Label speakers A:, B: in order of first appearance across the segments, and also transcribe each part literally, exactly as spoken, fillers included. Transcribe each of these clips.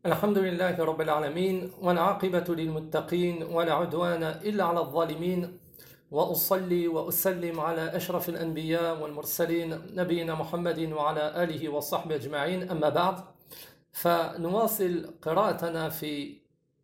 A: الحمد لله رب العالمين والعاقبة للمتقين ولا عدوان إلا على الظالمين وأصلي وأسلم على أشرف الأنبياء والمرسلين نبينا محمد وعلى آله وصحبه أجمعين أما بعد فنواصل قراءتنا في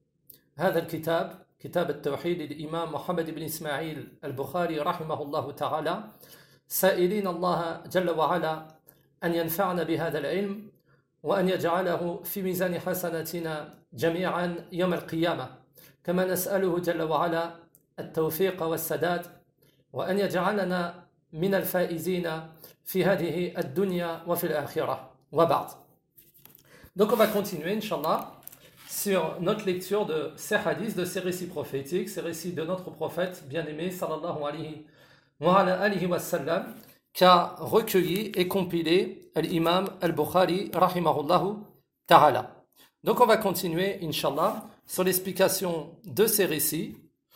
A: هذا الكتاب كتاب التوحيد للإمام محمد بن إسماعيل البخاري رحمه الله تعالى سائلين الله جل وعلا أن ينفعنا بهذا العلم وأن يجعله في ميزان حسناتنا جميعا يوم القيامة كما نسأله جل وعلا التوفيق والسداد وأن يجعلنا من الفائزين في هذه الدنيا وفي الآخرة وبعد. Donc on va continuer, Inch'Allah, sur notre lecture de ces hadiths, de ces récits prophétiques, ces récits de notre prophète bien-aimé, sallallahu alayhi wa alayhi wa sallam, qu'a recueilli et compilé l'imam al-Bukhari, rahimahullahu ta'ala. Donc on va continuer, Inch'Allah, sur l'explication de ces récits,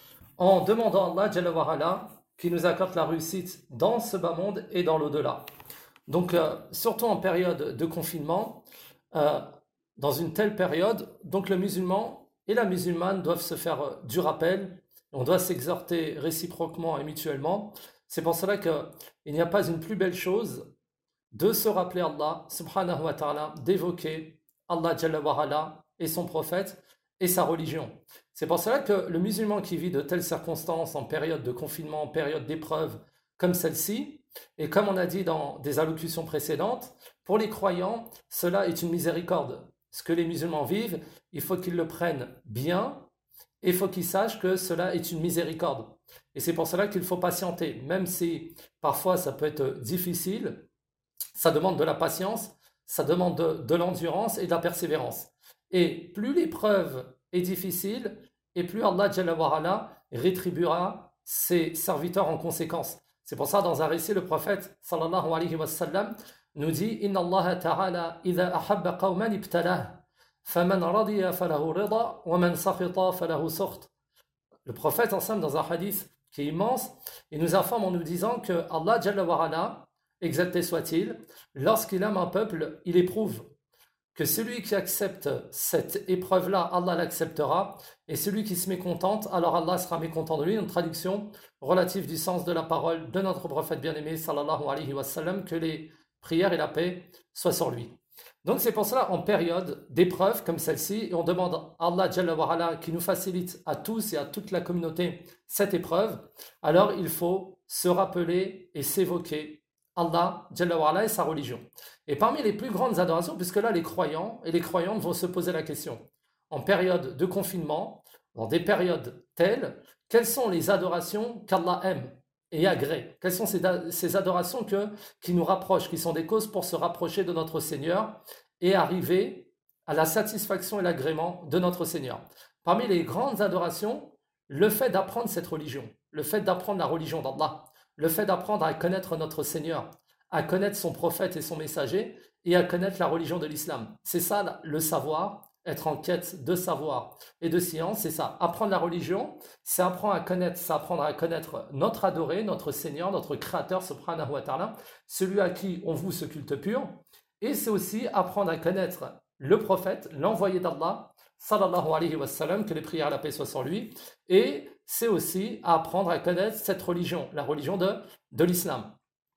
A: en demandant à Allah, Jalla wa ala, qui nous accorde la réussite dans ce bas monde et dans l'au-delà. Donc, euh, surtout en période de confinement, euh, dans une telle période, donc le musulman et la musulmane doivent se faire euh, du rappel, on doit s'exhorter réciproquement et mutuellement. C'est pour cela qu'il n'y a pas une plus belle chose de se rappeler Allah, subhanahu wa ta'ala, d'évoquer Allah Jalla wa ala et son prophète et sa religion. C'est pour cela que le musulman qui vit de telles circonstances en période de confinement, en période d'épreuve comme celle-ci, et comme on a dit dans des allocutions précédentes, pour les croyants, cela est une miséricorde. Ce que les musulmans vivent, il faut qu'ils le prennent bien et il faut qu'ils sachent que cela est une miséricorde. Et c'est pour cela qu'il faut patienter, même si parfois ça peut être difficile, ça demande de la patience, ça demande de, de l'endurance et de la persévérance. Et plus l'épreuve est difficile, et plus Allah Jalla wa ala rétribuera ses serviteurs en conséquence. C'est pour ça, dans un récit, le prophète sallallahu alayhi wa sallam nous dit Inna Allah ta'ala idha ahabba qawman ibtalah, faman radiya falahu rida, wa man sakhita falahu sukht. Le prophète, ensemble, dans un hadith qui est immense, il nous informe en nous disant que Allah Jalla wa ala, exalté soit-il, lorsqu'il aime un peuple, il éprouve. Que celui qui accepte cette épreuve-là, Allah l'acceptera, et celui qui se mécontente, alors Allah sera mécontent de lui. Une traduction relative du sens de la parole de notre prophète bien-aimé, sallallahu alayhi wa sallam, que les prières et la paix soient sur lui. Donc c'est pour cela, en période d'épreuve comme celle-ci, et on demande à Allah Jalla wa ala qui nous facilite à tous et à toute la communauté cette épreuve, alors il faut se rappeler et s'évoquer Allah Jalla wa ala et sa religion. Et parmi les plus grandes adorations, puisque là les croyants et les croyantes vont se poser la question, en période de confinement, dans des périodes telles, quelles sont les adorations qu'Allah aime et agrée? Quelles sont ces, ces adorations que, qui nous rapprochent, qui sont des causes pour se rapprocher de notre Seigneur et arriver à la satisfaction et l'agrément de notre Seigneur? Parmi les grandes adorations, le fait d'apprendre cette religion, le fait d'apprendre la religion d'Allah, le fait d'apprendre à connaître notre Seigneur, à connaître son prophète et son messager, et à connaître la religion de l'islam. C'est ça le savoir, être en quête de savoir et de science, c'est ça. Apprendre la religion, c'est apprendre à connaître, c'est apprendre à connaître notre adoré, notre Seigneur, notre Créateur, subhanahu wa ta'ala, celui à qui on voue ce culte pur, et c'est aussi apprendre à connaître le prophète, l'envoyé d'Allah, sallallahu alayhi wa sallam, que les prières à la paix soient sur lui, et c'est aussi apprendre à connaître cette religion, la religion de, de l'islam.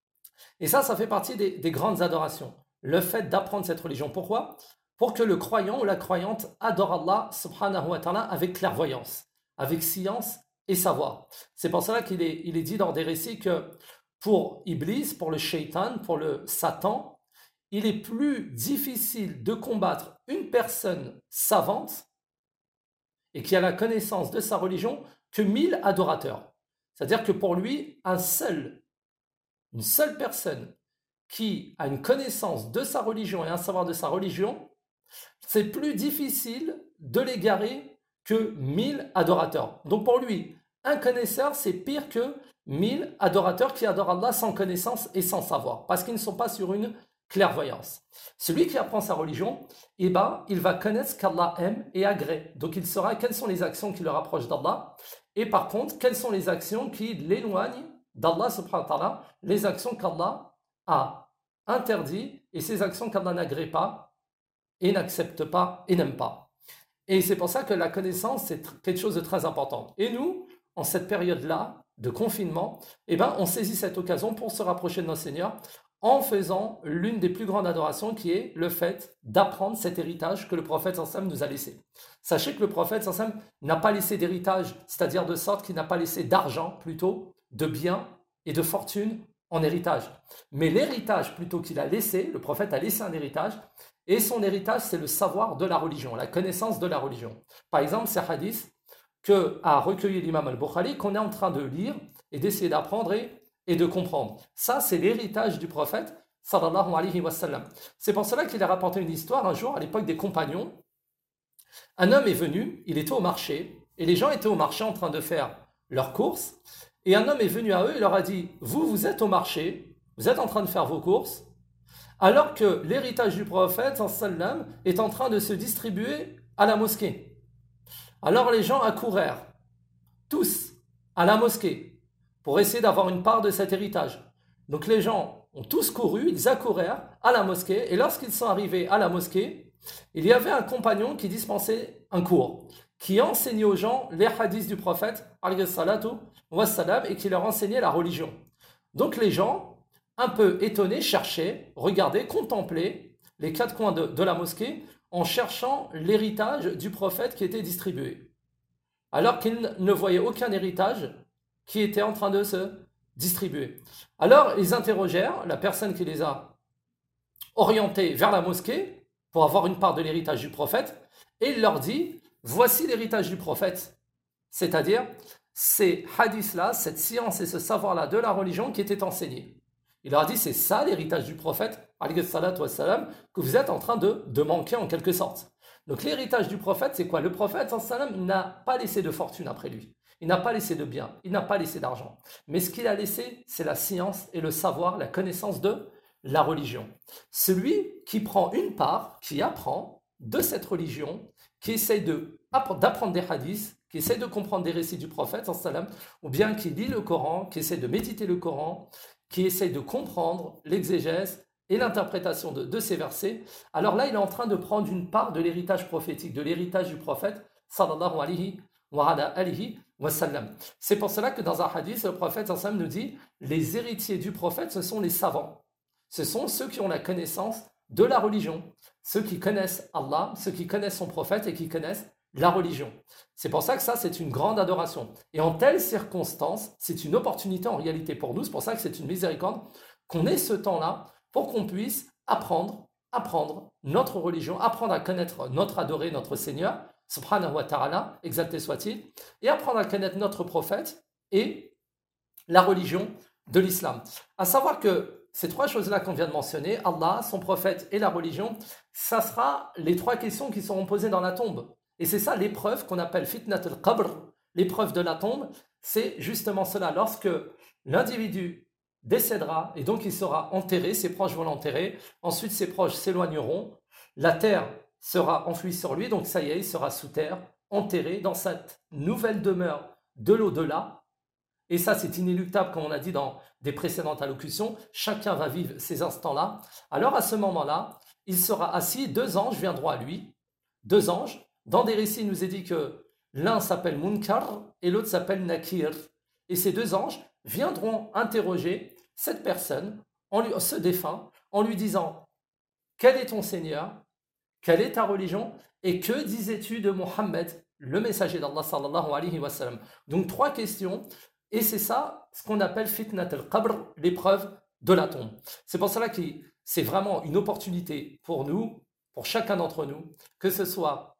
A: Et ça, ça fait partie des, des grandes adorations. Le fait d'apprendre cette religion. Pourquoi? Pour que le croyant ou la croyante adore Allah subhanahu wa ta'ala avec clairvoyance, avec science et savoir. C'est pour cela qu'il est, il est dit dans des récits que pour Iblis, pour le shaitan, pour le Satan, il est plus difficile de combattre une personne savante et qui a la connaissance de sa religion que mille adorateurs. C'est-à-dire que pour lui, un seul Une seule personne qui a une connaissance de sa religion et un savoir de sa religion, c'est plus difficile de l'égarer que mille adorateurs. Donc pour lui, un connaisseur, c'est pire que mille adorateurs qui adorent Allah sans connaissance et sans savoir, parce qu'ils ne sont pas sur une clairvoyance. Celui qui apprend sa religion, eh ben, il va connaître ce qu'Allah aime et agrée. Donc il saura quelles sont les actions qui le rapprochent d'Allah, et par contre, quelles sont les actions qui l'éloignent d'Allah subhanahu wa ta'ala, les actions qu'Allah a interdites et ces actions qu'Allah n'agrée pas et n'acceptent pas et n'aiment pas. Et c'est pour ça que la connaissance, c'est quelque chose de très important. Et nous, en cette période-là de confinement, eh ben, on saisit cette occasion pour se rapprocher de notre Seigneur en faisant l'une des plus grandes adorations qui est le fait d'apprendre cet héritage que le prophète sallam nous a laissé. Sachez que le prophète sallam n'a pas laissé d'héritage, c'est-à-dire de sorte qu'il n'a pas laissé d'argent plutôt, de biens et de fortune en héritage. Mais l'héritage plutôt qu'il a laissé, le prophète a laissé un héritage, et son héritage c'est le savoir de la religion, la connaissance de la religion. Par exemple, c'est hadith que a recueilli l'imam al-Bukhari qu'on est en train de lire et d'essayer d'apprendre et et de comprendre. Ça, c'est l'héritage du prophète, sallallahu alayhi wa sallam. C'est pour cela qu'il a rapporté une histoire, un jour, à l'époque des compagnons. Un homme est venu, il était au marché, et les gens étaient au marché en train de faire leurs courses, et un homme est venu à eux et leur a dit, vous, vous êtes au marché, vous êtes en train de faire vos courses, alors que l'héritage du prophète, sallallahu alayhi wa sallam, est en train de se distribuer à la mosquée. Alors les gens accourèrent, tous, à la mosquée, pour essayer d'avoir une part de cet héritage. Donc les gens ont tous couru, ils accourèrent à la mosquée, et lorsqu'ils sont arrivés à la mosquée, il y avait un compagnon qui dispensait un cours, qui enseignait aux gens les hadiths du prophète, alayhi salatu wassalam, et qui leur enseignait la religion. Donc les gens, un peu étonnés, cherchaient, regardaient, contemplaient les quatre coins de, de la mosquée en cherchant l'héritage du prophète qui était distribué. Alors qu'ils ne voyaient aucun héritage qui était en train de se distribuer. Alors, ils interrogèrent la personne qui les a orientés vers la mosquée pour avoir une part de l'héritage du prophète, et il leur dit, voici l'héritage du prophète, c'est-à-dire ces hadiths-là, cette science et ce savoir-là de la religion qui était enseigné. Il leur a dit, c'est ça l'héritage du prophète, alayhi salatu wassalam, que vous êtes en train de, de manquer en quelque sorte. Donc l'héritage du prophète, c'est quoi? Le prophète, sallam, n'a pas laissé de fortune après lui. Il n'a pas laissé de biens, il n'a pas laissé d'argent. Mais ce qu'il a laissé, c'est la science et le savoir, la connaissance de la religion. Celui qui prend une part, qui apprend de cette religion, qui essaye de, d'apprendre des hadiths, qui essaye de comprendre des récits du prophète, sallam, ou bien qui lit le Coran, qui essaye de méditer le Coran, qui essaye de comprendre l'exégèse et l'interprétation de, de ces versets, alors là, il est en train de prendre une part de l'héritage prophétique, de l'héritage du prophète, sallallahu alayhi wa ala alihi wa sallam. C'est pour cela que dans un hadith, le prophète sallallahu alayhi wa sallam nous dit, les héritiers du prophète, ce sont les savants. Ce sont ceux qui ont la connaissance de la religion, ceux qui connaissent Allah, ceux qui connaissent son prophète et qui connaissent la religion. C'est pour ça que ça, c'est une grande adoration. Et en telles circonstances, c'est une opportunité en réalité pour nous, c'est pour ça que c'est une miséricorde qu'on ait ce temps-là pour qu'on puisse apprendre, apprendre notre religion, apprendre à connaître notre adoré, notre Seigneur, subhanahu wa ta'ala, exalté soit-il, et apprendre à connaître notre prophète et la religion de l'islam. À savoir que ces trois choses-là qu'on vient de mentionner, Allah, son prophète et la religion, ça sera les trois questions qui seront posées dans la tombe. Et c'est ça l'épreuve qu'on appelle fitnat al-qabr, l'épreuve de la tombe, c'est justement cela. Lorsque l'individu décédera et donc il sera enterré, ses proches vont l'enterrer, ensuite ses proches s'éloigneront, la terre sera enfouie sur lui, donc ça y est, il sera sous terre, enterré dans cette nouvelle demeure de l'au-delà. Et ça, c'est inéluctable, comme on a dit dans des précédentes allocutions. Chacun va vivre ces instants-là. Alors, à ce moment-là, il sera assis, deux anges viendront à lui. Deux anges. Dans des récits, il nous est dit que l'un s'appelle Munkar et l'autre s'appelle Nakir. Et ces deux anges viendront interroger cette personne, en lui, ce défunt, en lui disant « Quel est ton Seigneur? Quelle est ta religion? Et que disais-tu de Mohammed, le messager d'Allah sallallahu alayhi wa sallam ?» Donc, trois questions. Et c'est ça, ce qu'on appelle fitnat al-qabr, l'épreuve de la tombe. C'est pour cela que c'est vraiment une opportunité pour nous, pour chacun d'entre nous, que ce soit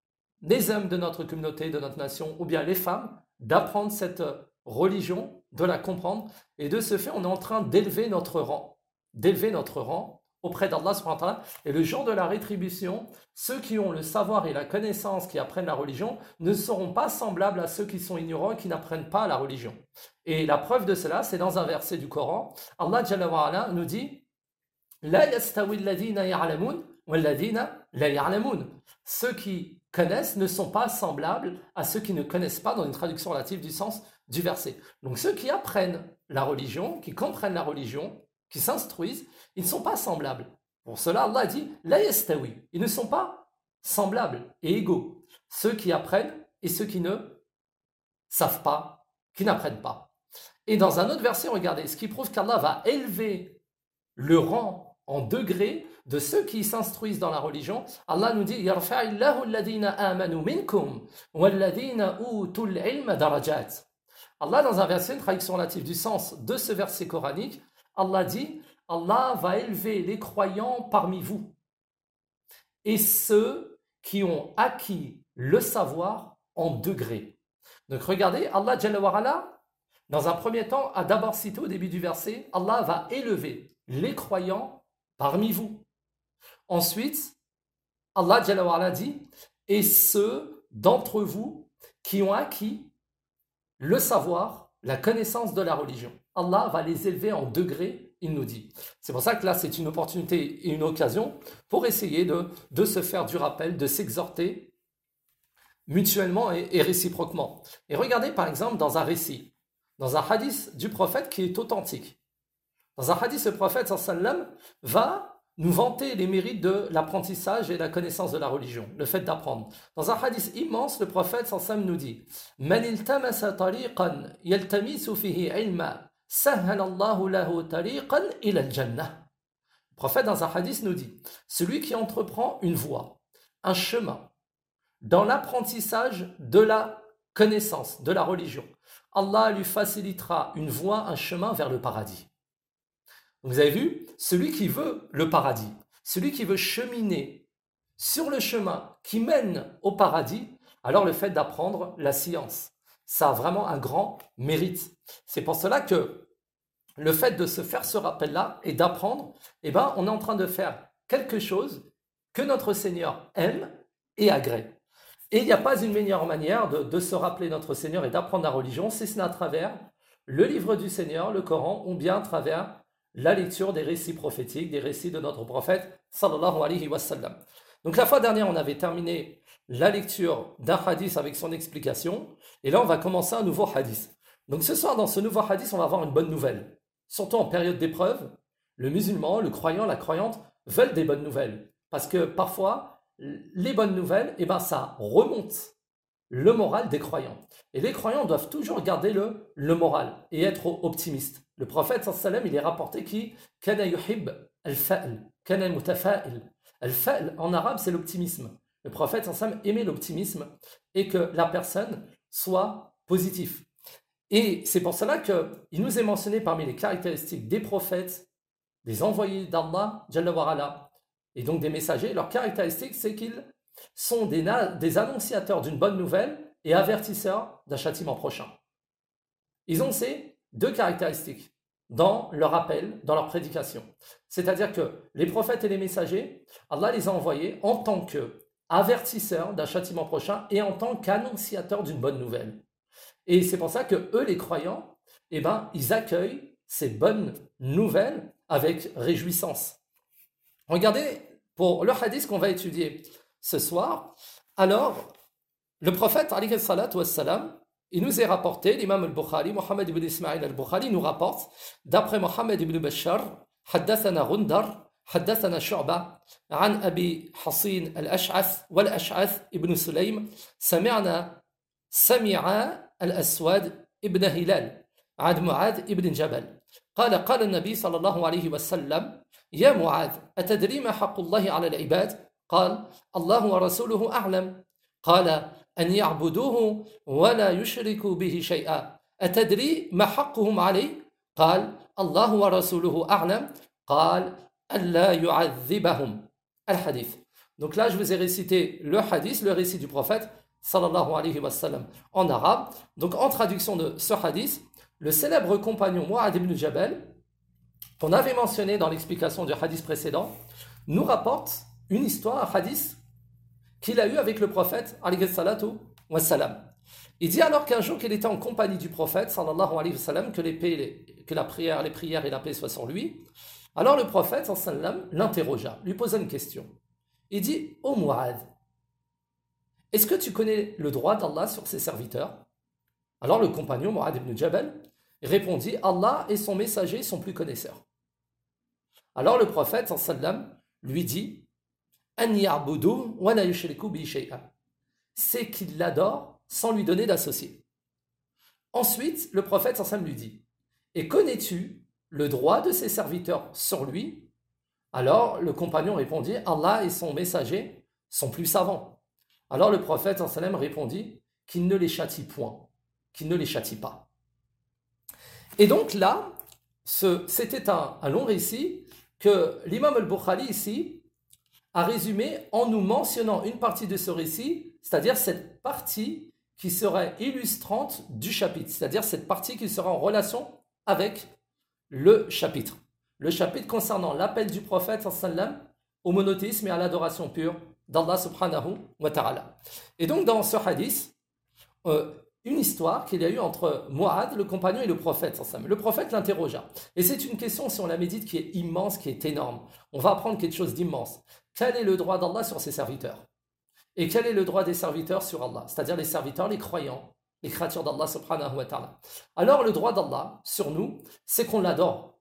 A: les hommes de notre communauté, de notre nation, ou bien les femmes, d'apprendre cette religion, de la comprendre. Et de ce fait, on est en train d'élever notre rang, d'élever notre rang auprès d'Allah subhanahu wa ta'ala. Et le jour de la rétribution, ceux qui ont le savoir et la connaissance, qui apprennent la religion, ne seront pas semblables à ceux qui sont ignorants et qui n'apprennent pas la religion. Et la preuve de cela, c'est dans un verset du Coran. Allah Jalla wa Ala nous dit « La yastawi alladhina ya'lamun walladhina la ya'lamun » Ceux qui connaissent ne sont pas semblables à ceux qui ne connaissent pas, dans une traduction relative du sens du verset. Donc ceux qui apprennent la religion, qui comprennent la religion, qui s'instruisent, ils ne sont pas semblables. Pour cela, Allah dit la yastawi. Ils ne sont pas semblables et égaux. Ceux qui apprennent et ceux qui ne savent pas, qui n'apprennent pas. Et dans un autre verset, regardez, ce qui prouve qu'Allah va élever le rang en degrés de ceux qui s'instruisent dans la religion. Allah nous dit yarfa'illahu alladhina amanu minkum walladhina utul ilma darajat. Allah, dans un verset, une traduction relative du sens de ce verset coranique, Allah dit Allah va élever les croyants parmi vous et ceux qui ont acquis le savoir en degrés. Donc regardez, Allah Jalla wa Ala, dans un premier temps, a d'abord cité au début du verset, Allah va élever les croyants parmi vous. Ensuite, Allah Jalla wa Ala dit, et ceux d'entre vous qui ont acquis le savoir, la connaissance de la religion. Allah va les élever en degrés, il nous dit. C'est pour ça que là, c'est une opportunité et une occasion pour essayer de, de se faire du rappel, de s'exhorter mutuellement et, et réciproquement. Et regardez par exemple dans un récit, dans un hadith du prophète qui est authentique. Dans un hadith, le prophète sallam va nous vanter les mérites de l'apprentissage et la connaissance de la religion, le fait d'apprendre. Dans un hadith immense, le prophète sallam nous dit Man iltamasa tariqan yaltamisu fihi ilma sahhala Allahu lahu tariqan ila al-jannah. Le prophète dans un hadith nous dit celui qui entreprend une voie, un chemin dans l'apprentissage de la connaissance, de la religion, Allah lui facilitera une voie, un chemin vers le paradis. Vous avez vu, celui qui veut le paradis, celui qui veut cheminer sur le chemin qui mène au paradis, alors le fait d'apprendre la science, ça a vraiment un grand mérite. C'est pour cela que le fait de se faire ce rappel-là et d'apprendre, eh ben, on est en train de faire quelque chose que notre Seigneur aime et agrée. Et il n'y a pas une meilleure manière de, de se rappeler notre Seigneur et d'apprendre la religion, si ce n'est à travers le livre du Seigneur, le Coran, ou bien à travers la lecture des récits prophétiques, des récits de notre prophète, sallallahu alayhi wa sallam. Donc la fois dernière, on avait terminé la lecture d'un hadith avec son explication, et là on va commencer un nouveau hadith. Donc ce soir, dans ce nouveau hadith, on va avoir une bonne nouvelle. Surtout en période d'épreuve, le musulman, le croyant, la croyante veulent des bonnes nouvelles. Parce que parfois, les bonnes nouvelles, eh ben, ça remonte le moral des croyants. Et les croyants doivent toujours garder le, le moral et être optimistes. Le prophète sallallahu alayhi wa sallam, il est rapporté qui kana yuhib al-fa'l, kana mutafa'il. Al-fa'l en arabe, c'est l'optimisme. Le prophète sallallahu alayhi wa sallam aimait l'optimisme et que la personne soit positive. Et c'est pour cela qu'il nous est mentionné parmi les caractéristiques des prophètes, des envoyés d'Allah, Jalla wa Ala, et donc des messagers. Leur caractéristique, c'est qu'ils sont des, des annonciateurs d'une bonne nouvelle et avertisseurs d'un châtiment prochain. Ils ont ces deux caractéristiques dans leur appel, dans leur prédication. C'est-à-dire que les prophètes et les messagers, Allah les a envoyés en tant qu'avertisseurs d'un châtiment prochain et en tant qu'annonciateurs d'une bonne nouvelle. Et c'est pour ça que eux, les croyants, eh ben, ils accueillent ces bonnes nouvelles avec réjouissance. Regardez, pour le hadith qu'on va étudier ce soir, alors, le prophète, alayhi salatu wassalam, il nous est rapporté, l'imam al-Bukhari, Mohammed ibn Ismail al-Bukhari, nous rapporte, d'après Mohammed ibn Bashar, حدثنا غندر حدثنا شعبة عن أبي حصين الأشعث والأشعث ابن سليم سمعنا سمع الأسود ابن هلال عن معاذ ابن جبل قال قال النبي صلى الله عليه وسلم يا معاذ أتدري ما حق الله على العباد قال الله ورسوله أعلم قال أن يعبدوه ولا يشركوا به شيئا أتدري ما حقهم عليه قال الله ورسوله أعلم قال ألا يعذبهم الحديث. Donc là je vous ai récité le hadith, le récit du prophète sallallahu alayhi wa sallam en arabe. Donc en traduction de ce hadith, le célèbre compagnon Mu'adh ibn Jabal, qu'on avait mentionné dans l'explication du hadith précédent, nous rapporte une histoire, un hadith qu'il a eu avec le prophète alayhi salatu wa sallam. Il dit alors qu'un jour qu'il était en compagnie du prophète sallallahu alayhi wa sallam, que, les paix, les, que la prière, les prières et la paix soient sur lui, alors le prophète sallallahu alayhi wa sallam l'interrogea, lui posa une question. Il dit « Ô Mu'adh, est-ce que tu connais le droit d'Allah sur ses serviteurs ?» Alors le compagnon Mu'adh ibn Jabal répondit « Allah et son messager sont plus connaisseurs. » Alors le prophète sallallahu alayhi wa sallam lui dit An ya'budu wa la yushriku bi shay'an. C'est qu'il l'adore sans lui donner d'associé. Ensuite, le prophète sallallahu alayhi wa sallam lui dit et connais-tu le droit de ses serviteurs sur lui? Alors le compagnon répondit Allah et son messager sont plus savants. Alors le prophète sallallahu alayhi wa sallam répondit qu'il ne les châtie point, qu'il ne les châtie pas. Et donc là, ce, c'était un, un long récit que l'imam al-Bukhari ici a résumé en nous mentionnant une partie de ce récit, c'est-à-dire cette partie qui serait illustrante du chapitre, c'est-à-dire cette partie qui serait en relation avec le chapitre. Le chapitre concernant l'appel du prophète sallam au monothéisme et à l'adoration pure d'Allah subhanahu wa ta'ala. Et donc dans ce hadith, euh, une histoire qu'il y a eu entre Mu'adh, le compagnon, et le prophète sallam. Le prophète l'interrogea. Et c'est une question, si on la médite, qui est immense, qui est énorme. On va apprendre quelque chose d'immense. Quel est le droit d'Allah sur ses serviteurs? Et quel est le droit des serviteurs sur Allah? C'est-à-dire les serviteurs, les croyants, les créatures d'Allah subhanahu wa ta'ala. Alors le droit d'Allah sur nous, c'est qu'on l'adore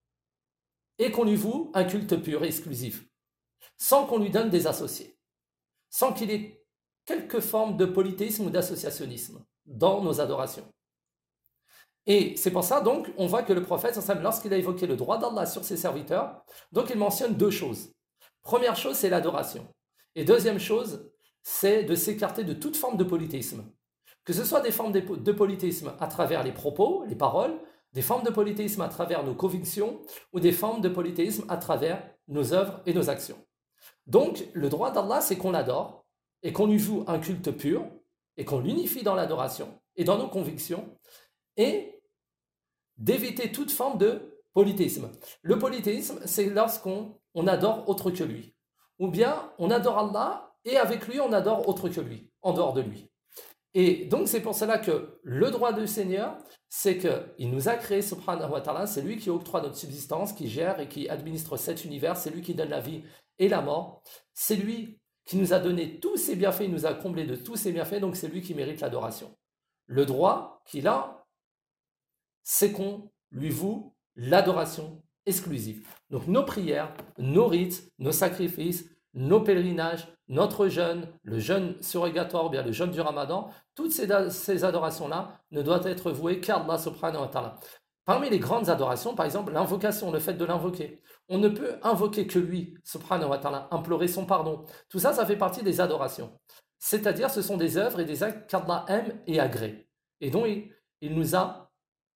A: et qu'on lui voue un culte pur et exclusif, sans qu'on lui donne des associés, sans qu'il ait quelque forme de polythéisme ou d'associationnisme dans nos adorations. Et c'est pour ça donc on voit que le prophète, lorsqu'il a évoqué le droit d'Allah sur ses serviteurs, donc il mentionne deux choses. Première chose, c'est l'adoration. Et deuxième chose, c'est de s'écarter de toute forme de polythéisme. Que ce soit des formes de polythéisme à travers les propos, les paroles, des formes de polythéisme à travers nos convictions ou des formes de polythéisme à travers nos œuvres et nos actions. Donc, le droit d'Allah, c'est qu'on l'adore et qu'on lui voue un culte pur et qu'on l'unifie dans l'adoration et dans nos convictions et d'éviter toute forme de polythéisme. Le polythéisme, c'est lorsqu'on on adore autre que lui. Ou bien, on adore Allah et avec lui, on adore autre que lui, en dehors de lui. Et donc, c'est pour cela que le droit du Seigneur, c'est qu'il nous a créé, subhanahu wa ta'ala, c'est lui qui octroie notre subsistance, qui gère et qui administre cet univers, c'est lui qui donne la vie et la mort, c'est lui qui nous a donné tous ses bienfaits, il nous a comblés de tous ses bienfaits, donc c'est lui qui mérite l'adoration. Le droit qu'il a, c'est qu'on lui voue l'adoration exclusive. Donc nos prières, nos rites, nos sacrifices, nos pèlerinages, notre jeûne, le jeûne surrogatoire, ou bien le jeûne du Ramadan, toutes ces, ces adorations-là ne doivent être vouées qu'à Allah subhanahu wa ta'ala. Parmi les grandes adorations, par exemple, l'invocation, le fait de l'invoquer. On ne peut invoquer que lui, subhanahu wa ta'ala, implorer son pardon. Tout ça, ça fait partie des adorations. C'est-à-dire, ce sont des œuvres et des actes qu'Allah aime et agrée. Et donc, il, il nous a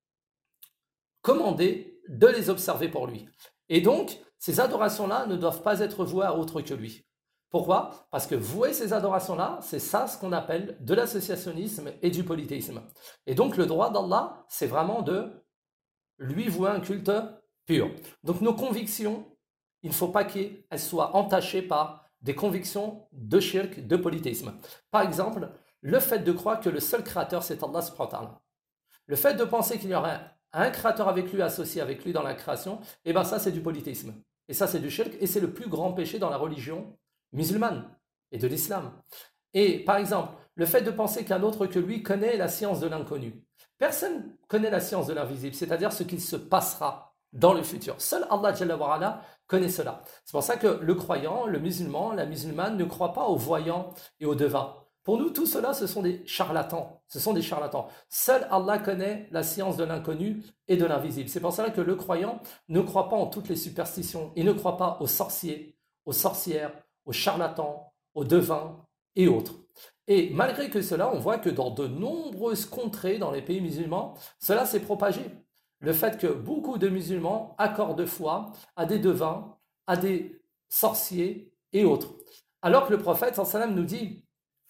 A: commandé de les observer pour lui. Et donc, ces adorations-là ne doivent pas être vouées à autre que lui. Pourquoi? Parce que vouer ces adorations-là, c'est ça ce qu'on appelle de l'associationnisme et du polythéisme. Et donc, le droit d'Allah, c'est vraiment de lui vouer un culte pur. Donc, nos convictions, il ne faut pas qu'elles soient entachées par des convictions de shirk, de polythéisme. Par exemple, le fait de croire que le seul créateur, c'est Allah subhanahu wa ta'ala. Le fait de penser qu'il y aurait un créateur avec lui, associé avec lui dans la création, et bien ça, c'est du polythéisme. Et ça, c'est du shirk, et c'est le plus grand péché dans la religion musulmane et de l'islam. Et par exemple, le fait de penser qu'un autre que lui connaît la science de l'inconnu. Personne ne connaît la science de l'invisible, c'est-à-dire ce qu'il se passera dans le futur. Seul Allah Jalla wa Ala connaît cela. C'est pour ça que le croyant, le musulman, la musulmane ne croit pas aux voyants et aux devins. Pour nous, tout cela, ce sont des charlatans. Ce sont des charlatans. Seul Allah connaît la science de l'inconnu et de l'invisible. C'est pour cela que le croyant ne croit pas en toutes les superstitions. Il ne croit pas aux sorciers, aux sorcières, aux charlatans, aux devins et autres. Et malgré que cela, on voit que dans de nombreuses contrées dans les pays musulmans, cela s'est propagé. Le fait que beaucoup de musulmans accordent foi à des devins, à des sorciers et autres. Alors que le prophète sallallahu alayhi wa sallam nous dit,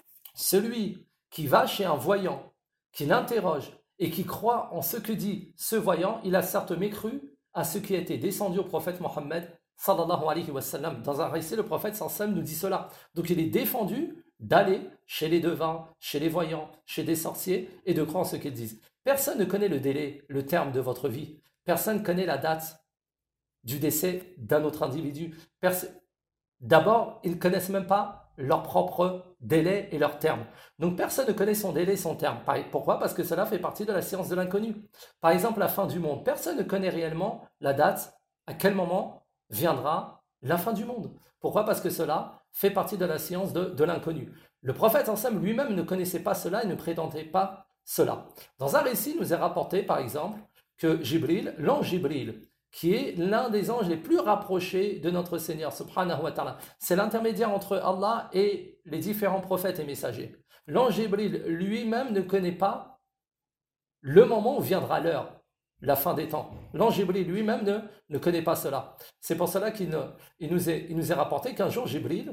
A: celui qui va chez un voyant, qui l'interroge et qui croit en ce que dit ce voyant, il a certes mécru à ce qui a été descendu au prophète Mohammed sallallahu alayhi wa sallam. Dans un récit, le prophète sallallahu alayhi wa sallam nous dit cela. Donc il est défendu d'aller chez les devins, chez les voyants, chez des sorciers et de croire en ce qu'ils disent. Personne ne connaît le délai, le terme de votre vie. Personne ne connaît la date du décès d'un autre individu. Perso- D'abord, ils ne connaissent même pas leur propre délai et leur terme. Donc personne ne connaît son délai et son terme. Pourquoi? Parce que cela fait partie de la science de l'inconnu. Par exemple, la fin du monde. Personne ne connaît réellement la date, à quel moment viendra la fin du monde. Pourquoi? Parce que cela fait partie de la science de, de l'inconnu. Le prophète ensemble lui-même ne connaissait pas cela et ne prétendait pas cela. Dans un récit, il nous est rapporté, par exemple, que Jibril, l'ange Jibril, qui est l'un des anges les plus rapprochés de notre Seigneur, subhanahu wa ta'ala, c'est l'intermédiaire entre Allah et les différents prophètes et messagers. L'ange Jibril lui-même ne connaît pas le moment où viendra l'heure, la fin des temps. L'ange Jibril lui-même ne, ne connaît pas cela. C'est pour cela qu'il ne, il nous, est, il nous est rapporté qu'un jour Jibril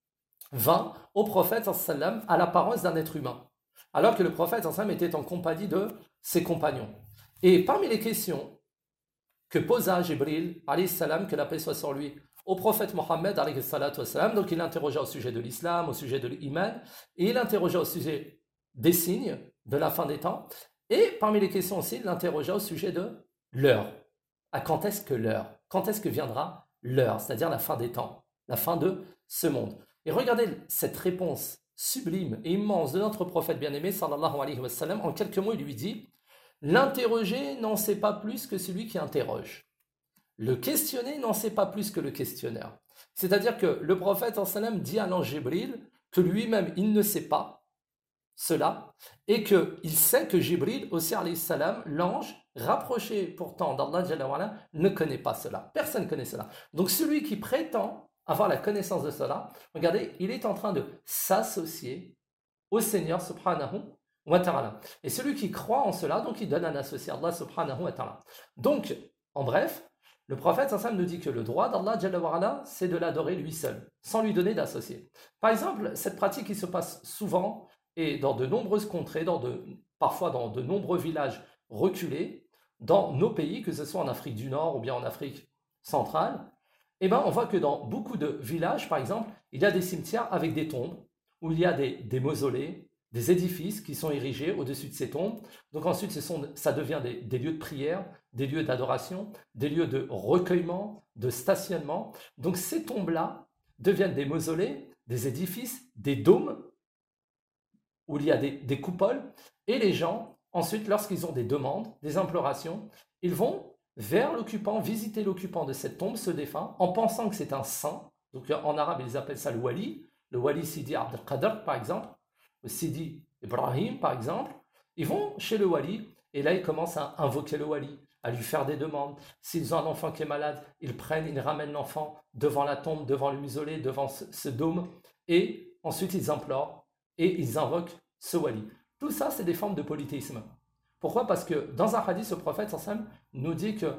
A: vint au prophète sallam à l'apparence d'un être humain, alors que le prophète sallam était en compagnie de ses compagnons. Et parmi les questions que posa Jibril, alayhi salam, que la paix soit sur lui, au prophète Mohammed, alayhi salatu wassalam, donc il interrogea au sujet de l'islam, au sujet de l'iman, et il interrogea au sujet des signes de la fin des temps, et parmi les questions aussi, il interrogea au sujet de l'heure. À quand est-ce que l'heure? Quand est-ce que viendra l'heure, c'est-à-dire la fin des temps, la fin de ce monde? Et regardez cette réponse sublime et immense de notre prophète bien-aimé, sallallahu alayhi wa sallam, en quelques mots, il lui dit: l'interrogé n'en sait pas plus que celui qui interroge. Le questionné n'en sait pas plus que le questionneur. C'est-à-dire que le prophète sallallahu alayhi wa sallam dit à l'ange Jibril que lui-même, il ne sait pas cela, et qu'il sait que Jibril, aussi alayhi salam, l'ange, rapproché pourtant d'Allah Jalla wa Ala, ne connaît pas cela. Personne ne connaît cela. Donc celui qui prétend avoir la connaissance de cela, regardez, il est en train de s'associer au Seigneur subhanahu wa ta'ala. Et celui qui croit en cela, donc il donne un associé à Allah subhanahu wa ta'ala. Donc, en bref, le prophète sallam nous dit que le droit d'Allah Jalla wa Ala, c'est de l'adorer lui seul, sans lui donner d'associé. Par exemple, cette pratique qui se passe souvent et dans de nombreuses contrées, dans de, parfois dans de nombreux villages reculés, dans nos pays, que ce soit en Afrique du Nord ou bien en Afrique centrale, eh ben, on voit que dans beaucoup de villages, par exemple, il y a des cimetières avec des tombes, où il y a des, des mausolées, des édifices qui sont érigés au-dessus de ces tombes. Donc ensuite, ce sont, ça devient des, des lieux de prière, des lieux d'adoration, des lieux de recueillement, de stationnement. Donc ces tombes-là deviennent des mausolées, des édifices, des dômes, où il y a des, des coupoles, et les gens, ensuite, lorsqu'ils ont des demandes, des implorations, ils vont vers l'occupant, visiter l'occupant de cette tombe, ce défunt, en pensant que c'est un saint. Donc en arabe, ils appellent ça le wali, le wali Sidi Abdelkader, par exemple, le Sidi Ibrahim, par exemple. Ils vont chez le wali, et là, ils commencent à invoquer le wali, à lui faire des demandes. S'ils ont un enfant qui est malade, ils prennent, ils ramènent l'enfant devant la tombe, devant le mausolée, devant ce, ce dôme, et ensuite, ils implorent, et ils invoquent ce wali. Tout ça, c'est des formes de polythéisme. Pourquoi? Parce que dans un hadith, le prophète sallam nous dit que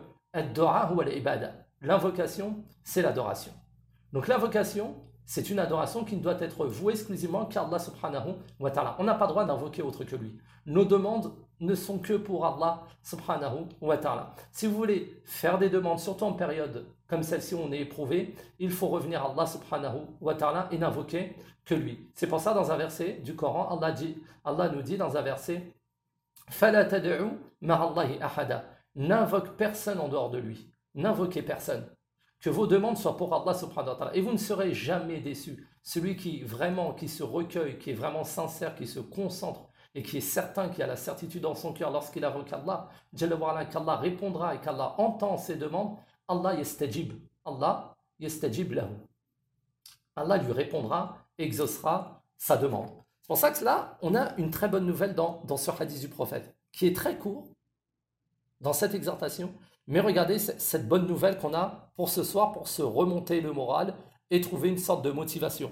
A: l'invocation, c'est l'adoration. Donc l'invocation, c'est une adoration qui ne doit être vouée exclusivement qu'à Allah subhanahu wa ta'ala. On n'a pas le droit d'invoquer autre que lui. Nos demandes ne sont que pour Allah subhanahu wa ta'ala. Si vous voulez faire des demandes, surtout en période comme celle-ci où on est éprouvé, il faut revenir à Allah subhanahu wa ta'ala et n'invoquer que lui. C'est pour ça, dans un verset du Coran, Allah, dit, Allah nous dit dans un verset: فَلَا تَدْعُوا مَعَ اللَّهِ أَحَدًا. N'invoque personne en dehors de lui. N'invoquez personne. Que vos demandes soient pour Allah subhanahu wa ta'ala. Et vous ne serez jamais déçus. Celui qui vraiment, qui se recueille, qui est vraiment sincère, qui se concentre et qui est certain, qui a la certitude dans son cœur lorsqu'il invoque Allah, qu'Allah répondra et qu'Allah entend ses demandes, Allah yastajib. Allah yastajib lahu. Allah lui répondra, exaucera sa demande. C'est pour ça que là, on a une très bonne nouvelle dans, dans ce hadith du prophète, qui est très court dans cette exhortation. Mais regardez cette bonne nouvelle qu'on a pour ce soir, pour se remonter le moral et trouver une sorte de motivation.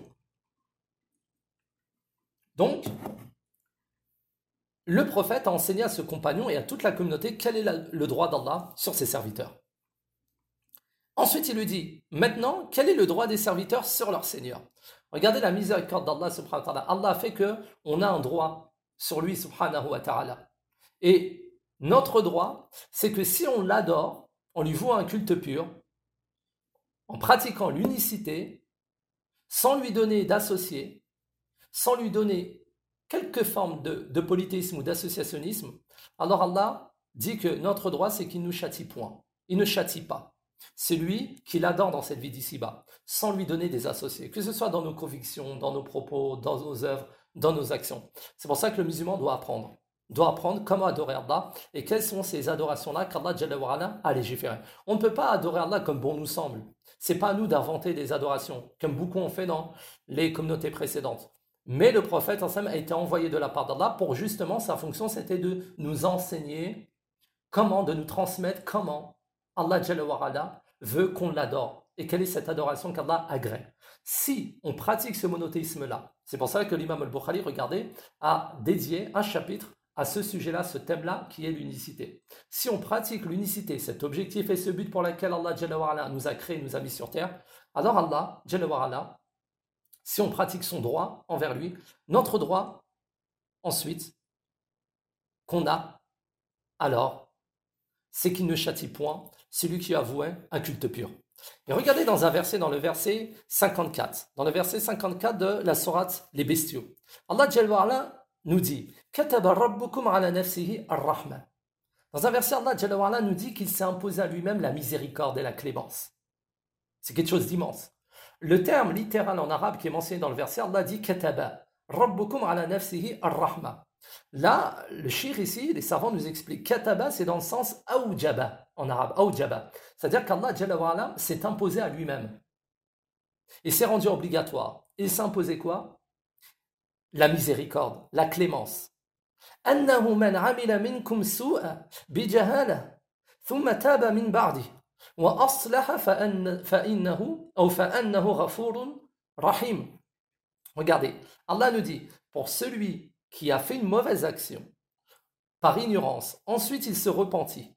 A: Donc, le prophète a enseigné à ce compagnon et à toute la communauté quel est la, le droit d'Allah sur ses serviteurs. Ensuite, il lui dit, maintenant, quel est le droit des serviteurs sur leur Seigneur? Regardez la miséricorde d'Allah subhanahu wa ta'ala. Allah a fait qu'on a un droit sur lui subhanahu wa ta'ala. Et notre droit, c'est que si on l'adore, on lui voue un culte pur, en pratiquant l'unicité, sans lui donner d'associés, sans lui donner quelque forme de, de polythéisme ou d'associationnisme, alors Allah dit que notre droit, c'est qu'il ne nous châtie point. Il ne châtie pas. C'est lui qui l'adore dans cette vie d'ici-bas, sans lui donner des associés, que ce soit dans nos convictions, dans nos propos, dans nos œuvres, dans nos actions. C'est pour ça que le musulman doit apprendre. doit apprendre comment adorer Allah et quelles sont ces adorations-là qu'Allah Jalla wa Ala a légiférées. On ne peut pas adorer Allah comme bon nous semble. C'est pas à nous d'inventer des adorations, comme beaucoup ont fait dans les communautés précédentes. Mais le prophète a été envoyé de la part d'Allah pour justement, sa fonction, c'était de nous enseigner comment, de nous transmettre comment Allah Jalla wa Ala veut qu'on l'adore et quelle est cette adoration qu'Allah agrée. Si on pratique ce monothéisme-là, c'est pour ça que l'imam al-Bukhari, regardez, a dédié un chapitre à ce sujet-là, ce thème-là, qui est l'unicité. Si on pratique l'unicité, cet objectif et ce but pour lequel Allah Jalla wa Ala nous a créé, nous a mis sur terre, alors Allah Jalla wa Ala, si on pratique son droit envers lui, notre droit, ensuite, qu'on a, alors, c'est qu'il ne châtie point celui qui a avoué un culte pur. Et regardez dans un verset, dans le verset cinquante-quatre, dans le verset cinquante-quatre de la sourate Les Bestiaux. Allah Jalla wa Ala nous dit « Kataba rabbukum ala nafsihi ar-rahma » Dans un verset, Allah Jalla wa Ala nous dit qu'il s'est imposé à lui-même la miséricorde et la clémence. C'est quelque chose d'immense. Le terme littéral en arabe qui est mentionné dans le verset, Allah dit « Kataba rabbukum ala nafsihi ar-rahma » Là, le shir ici, les savants nous expliquent, kataba, c'est dans le sens aoujaba, en arabe, aoujaba. C'est-à-dire qu'Allah Jalla wa Ala s'est imposé à lui-même. Il s'est rendu obligatoire. Il s'est imposé quoi? La miséricorde, la clémence. Annahu man amila minkum su'a bijahala, thumma taba min ba'di, wa aslaha fa'innahu, ou fa'annahu ghafurun rahim. Regardez, Allah nous dit, pour celui qui a fait une mauvaise action par ignorance, ensuite il se repentit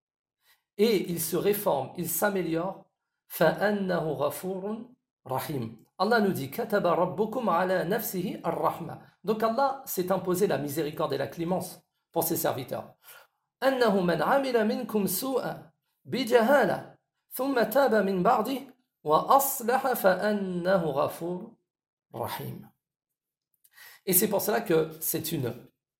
A: et il se réforme, il s'améliore, فَأَنَّهُ غَفُورٌ رَحِيمٌ. Allah nous dit كَتَبَ رَبُّكُمْ عَلَى نَفْسِهِ الرَّحْمَةِ. Donc Allah s'est imposé la miséricorde et la clémence pour ses serviteurs. أَنَّهُ مَنْ عَمِلَ مِنْكُمْ سُوءًا بِجَهَالَةٍ ثُمَّ تَابَ مِنْ بَعْدِهِ وَأَصْلَحَ فَأَنَّهُ غَفُورٌ رَحِيمٌ. Et c'est pour cela que c'est une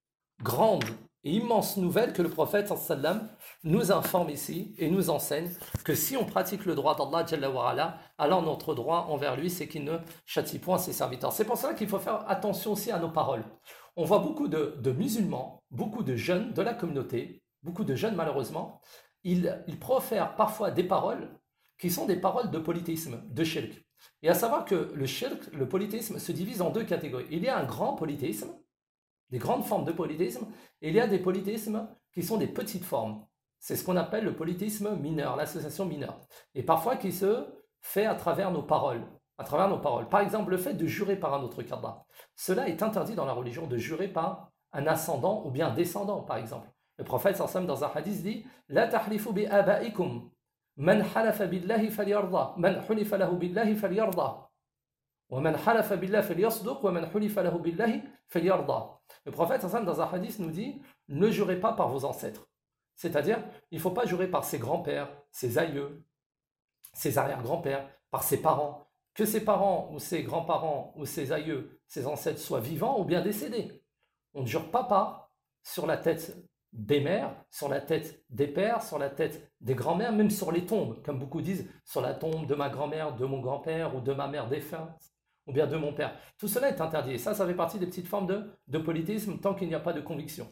A: grande et immense nouvelle que le prophète sallam nous informe ici et nous enseigne que si on pratique le droit d'Allah Jalla wa Ala, alors notre droit envers lui, c'est qu'il ne châtie point ses serviteurs. C'est pour cela qu'il faut faire attention aussi à nos paroles. On voit beaucoup de, de musulmans, beaucoup de jeunes de la communauté, beaucoup de jeunes malheureusement, ils, ils profèrent parfois des paroles qui sont des paroles de polythéisme, de shirk. Et à savoir que le shirk, le polythéisme, se divise en deux catégories. Il y a un grand polythéisme, des grandes formes de polythéisme, et il y a des polythéismes qui sont des petites formes. C'est ce qu'on appelle le polythéisme mineur, l'association mineure. Et parfois qui se fait à travers nos paroles. À travers nos paroles. Par exemple, le fait de jurer par un autre qu'Allah. Cela est interdit dans la religion, de jurer par un ascendant ou bien un descendant, par exemple. Le prophète sallam dans un hadith dit « La tahlifu bi abaikum » Man halafa billahi falyarda, man hulifa lahu billahi falyarda, wa man halafa billahi falyasduq, wa man hulifa lahu billahi falyarda. Le prophète dans un hadith nous dit ne jurez pas par vos ancêtres. C'est-à-dire, il ne faut pas jurer par ses grands-pères, ses aïeux, ses arrière-grands-pères, par ses parents. Que ses parents ou ses grands-parents ou ses aïeux, ses ancêtres soient vivants ou bien décédés. On ne jure pas par sur la tête des mères, sur la tête des pères, sur la tête des grands-mères, même sur les tombes, comme beaucoup disent, sur la tombe de ma grand-mère, de mon grand-père ou de ma mère défunte, ou bien de mon père. Tout cela est interdit. Et ça, ça fait partie des petites formes de, de polythéisme tant qu'il n'y a pas de conviction.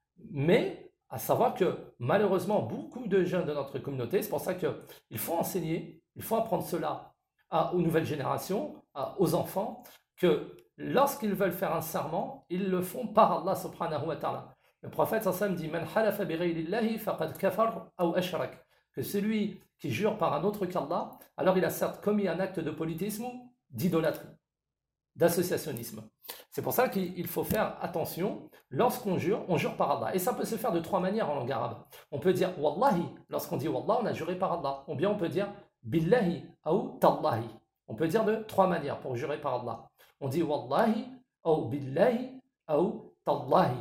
A: Mais, à savoir que, malheureusement, beaucoup de jeunes de notre communauté, c'est pour ça qu'il faut enseigner, il faut apprendre cela à, aux nouvelles générations, à, aux enfants, que lorsqu'ils veulent faire un serment, ils le font par Allah subhanahu wa ta'ala. Le prophète sallam dit Man halafa bi ghayrillahi faqad kafar aw ashrak, que celui qui jure par un autre qu'Allah, alors il a certes commis un acte de polythéisme ou d'idolâtrie, d'associationnisme. C'est pour ça qu'il faut faire attention lorsqu'on jure, on jure par Allah. Et ça peut se faire de trois manières en langue arabe. On peut dire Wallahi, lorsqu'on dit Wallah, on a juré par Allah. Ou bien on peut dire Billahi ou Tallahi. On peut dire de trois manières pour jurer par Allah. On dit Wallahi ou Billahi ou Tallahi.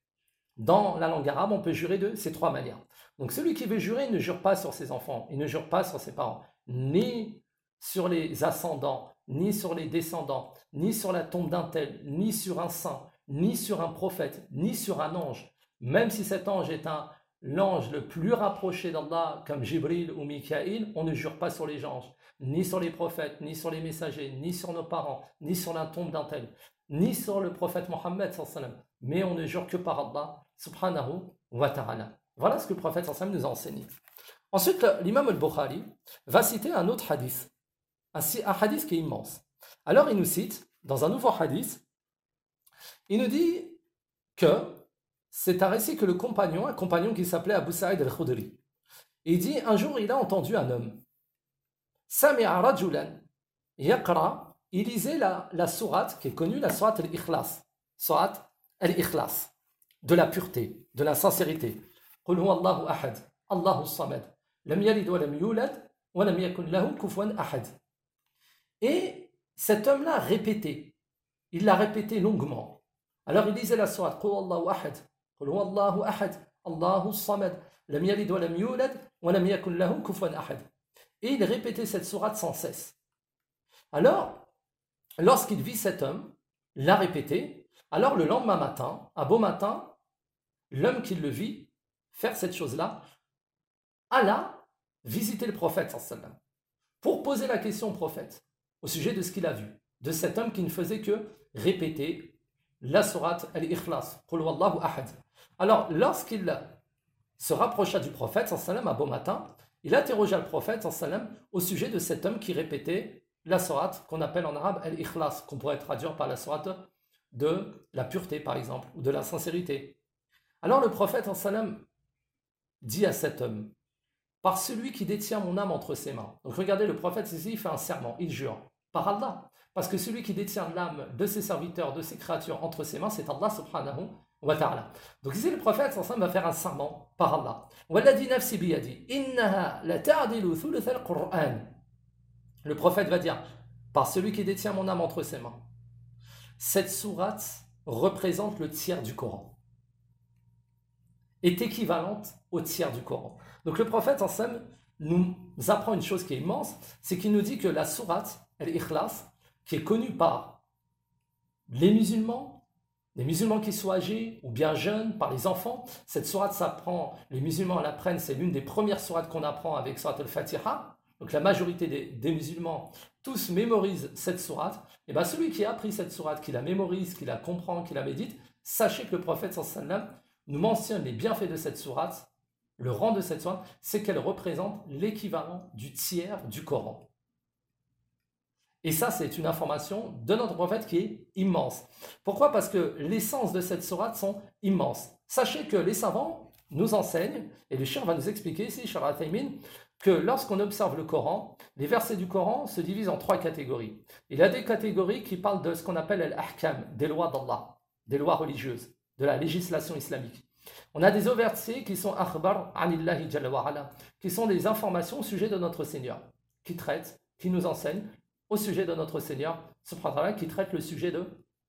A: Dans la langue arabe, on peut jurer de ces trois manières. Donc celui qui veut jurer ne jure pas sur ses enfants, il ne jure pas sur ses parents, ni sur les ascendants, ni sur les descendants, ni sur la tombe d'un tel, ni sur un saint, ni sur un prophète, ni sur un ange. Même si cet ange est un l'ange le plus rapproché d'Allah, comme Jibril ou Mikaïl, on ne jure pas sur les anges. ni sur les prophètes, ni sur les messagers, ni sur nos parents, ni sur la tombe d'un tel, ni sur le prophète Mohammed sallallahu alayhi wa sallam, mais on ne jure que par Allah subhanahu wa ta'ala. Voilà ce que le prophète sallallahu alayhi wa sallam nous a enseigné. Ensuite, l'imam al-Bukhari va citer un autre hadith, un, un hadith qui est immense. Alors il nous cite, dans un nouveau hadith, il nous dit que c'est un récit que le compagnon, un compagnon qui s'appelait Abu Sa'id al-Khudri, il dit, un jour il a entendu un homme, Sami'a rajulan yaqra, il lisait la, la sourate qui est connue, la sourate al-Ikhlas, sourate al-Ikhlas, de la pureté, de la sincérité. Qul huwa Allahu ahad, Allahu samad, lam yalid wa lam yulad, wa lam yakun lahu kufuwan ahad. Et cet homme-là répétait, il l'a répété longuement. Alors il lisait la sourate, Qul huwa Allahu ahad, Qul huwa Allahu ahad, Allahu samad, lam yalid wa lam yulad, wa lam yakun lahu kufuwan ahad. Et il répétait cette sourate sans cesse. Alors, lorsqu'il vit cet homme l'a répété, alors le lendemain matin, un beau matin, l'homme qui le vit faire cette chose-là alla visiter le prophète sallallahu alayhi wa sallam pour poser la question au prophète au sujet de ce qu'il a vu, de cet homme qui ne faisait que répéter la sourate al-Ikhlas, Qul huwallahu ahad. Alors, lorsqu'il se rapprocha du prophète sallallahu alayhi wa sallam un beau matin, il interrogea le prophète sallallahu alayhi wa sallam au sujet de cet homme qui répétait la sourate qu'on appelle en arabe al-Ikhlas, qu'on pourrait traduire par la sourate de la pureté par exemple, ou de la sincérité. Alors le prophète sallallahu alayhi wa sallam dit à cet homme, par celui qui détient mon âme entre ses mains. Donc regardez, le prophète ici, il fait un serment, il jure, par Allah, parce que celui qui détient l'âme de ses serviteurs, de ses créatures entre ses mains, c'est Allah subhanahu wa ta'ala. Donc ici, le prophète sallallahu alayhi wa sallam va faire un serment par Allah. Walladhi nafsi biyadi, innaha la ta'dilu thuluth al-Qur'an. Le prophète va dire, par celui qui détient mon âme entre ses mains, cette sourate représente le tiers du Coran, est équivalente au tiers du Coran. Donc le prophète sallallahu alayhi wa sallam nous apprend une chose qui est immense, c'est qu'il nous dit que la sourate, al-Ikhlas, qui est connue par les musulmans, les musulmans qui soient âgés ou bien jeunes, par les enfants, cette sourate s'apprend, les musulmans l'apprennent, c'est l'une des premières sourates qu'on apprend avec sourate al-Fatiha. Donc la majorité des, des musulmans, tous mémorisent cette sourate. Et bien celui qui a appris cette sourate, qui la mémorise, qui la comprend, qui la médite, sachez que le prophète sallallahu alayhi wa sallam nous mentionne les bienfaits de cette sourate, le rang de cette sourate, c'est qu'elle représente l'équivalent du tiers du Coran. Et ça, c'est une information de notre prophète qui est immense. Pourquoi ? Parce que l'essence de cette sourate sont immenses. Sachez que les savants nous enseignent, et le cheikh va nous expliquer ici, Cheikh Al-Uthaymin, que lorsqu'on observe le Coran, les versets du Coran se divisent en trois catégories. Il y a des catégories qui parlent de ce qu'on appelle al-ahkam, des lois d'Allah, des lois religieuses, de la législation islamique. On a des autres versets qui sont akhbar anillahi jalla wa ala, qui sont des informations au sujet de notre Seigneur, qui traitent, qui nous enseignent au sujet de notre Seigneur, subhanahu wa ta'ala, qui traitent le sujet de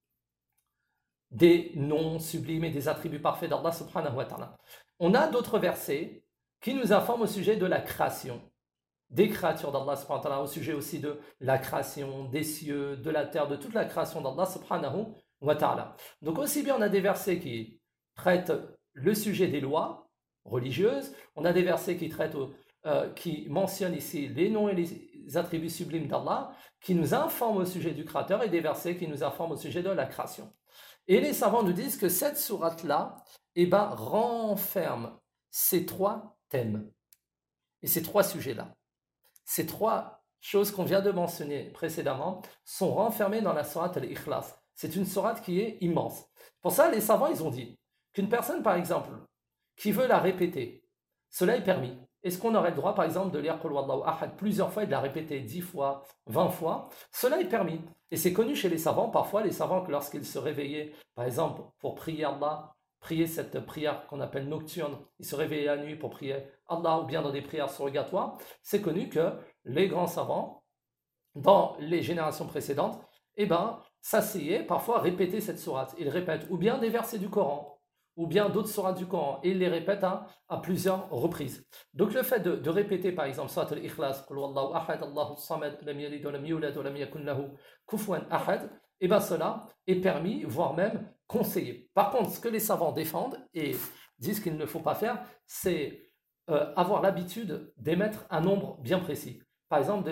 A: des noms sublimes et des attributs parfaits d'Allah subhanahu wa ta'ala. On a d'autres versets qui nous informent au sujet de la création, des créatures d'Allah subhanahu wa ta'ala, au sujet aussi de la création des cieux, de la terre, de toute la création d'Allah subhanahu wa ta'ala. Donc aussi bien on a des versets qui traitent le sujet des lois religieuses, on a des versets qui traitent, euh, qui mentionnent ici les noms et les attributs sublimes d'Allah, qui nous informent au sujet du Créateur, et des versets qui nous informent au sujet de la création. Et les savants nous disent que cette sourate-là, eh ben, renferme ces trois thèmes, et ces trois sujets-là. Ces trois choses qu'on vient de mentionner précédemment sont renfermées dans la sourate al-Ikhlas. C'est une sourate qui est immense. Pour ça, les savants, ils ont dit qu'une personne, par exemple, qui veut la répéter, cela est permis. Est-ce qu'on aurait le droit, par exemple, de lire Qul huwallahu ahad plusieurs fois et de la répéter dix fois, vingt fois? Cela est permis. Et c'est connu chez les savants. Parfois, les savants, lorsqu'ils se réveillaient, par exemple, pour prier Allah, prier cette prière qu'on appelle nocturne, ils se réveillaient la nuit pour prier Allah, ou bien dans des prières surrogatoires, c'est connu que les grands savants, dans les générations précédentes, eh ben, s'asseyaient parfois à répéter cette sourate. Ils répètent ou bien des versets du Coran, ou bien d'autres sourates du Coran, et ils les répètent à, à plusieurs reprises. Donc le fait de, de répéter par exemple sourate al-Ikhlas, Qul huwallahu ahad, Allahu samad, lam yalid wa lam yulad wa lam yakun lahu kufuwan ahad, et bien cela est permis, voire même conseillé. Par contre, ce que les savants défendent et disent qu'il ne faut pas faire, c'est euh, avoir l'habitude d'émettre un nombre bien précis. Par exemple, de dire